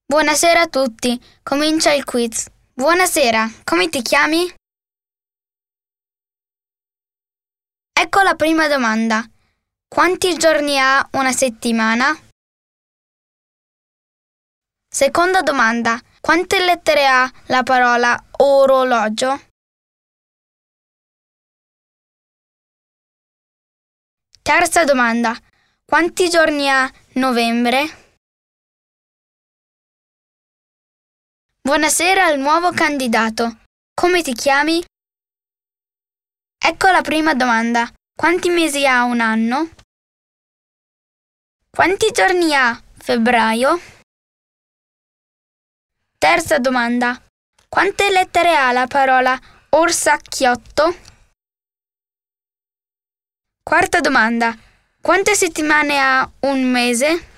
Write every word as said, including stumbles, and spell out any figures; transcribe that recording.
Buonasera a tutti, comincia il quiz. Buonasera, come ti chiami? Ecco la prima domanda. Quanti giorni ha una settimana? Seconda domanda. Quante lettere ha la parola orologio? Terza domanda. Quanti giorni ha novembre? Buonasera al nuovo candidato. Come ti chiami? Ecco la prima domanda. Quanti mesi ha un anno? Quanti giorni ha febbraio? Terza domanda. Quante lettere ha la parola orsacchiotto? Quarta domanda. Quante settimane ha un mese?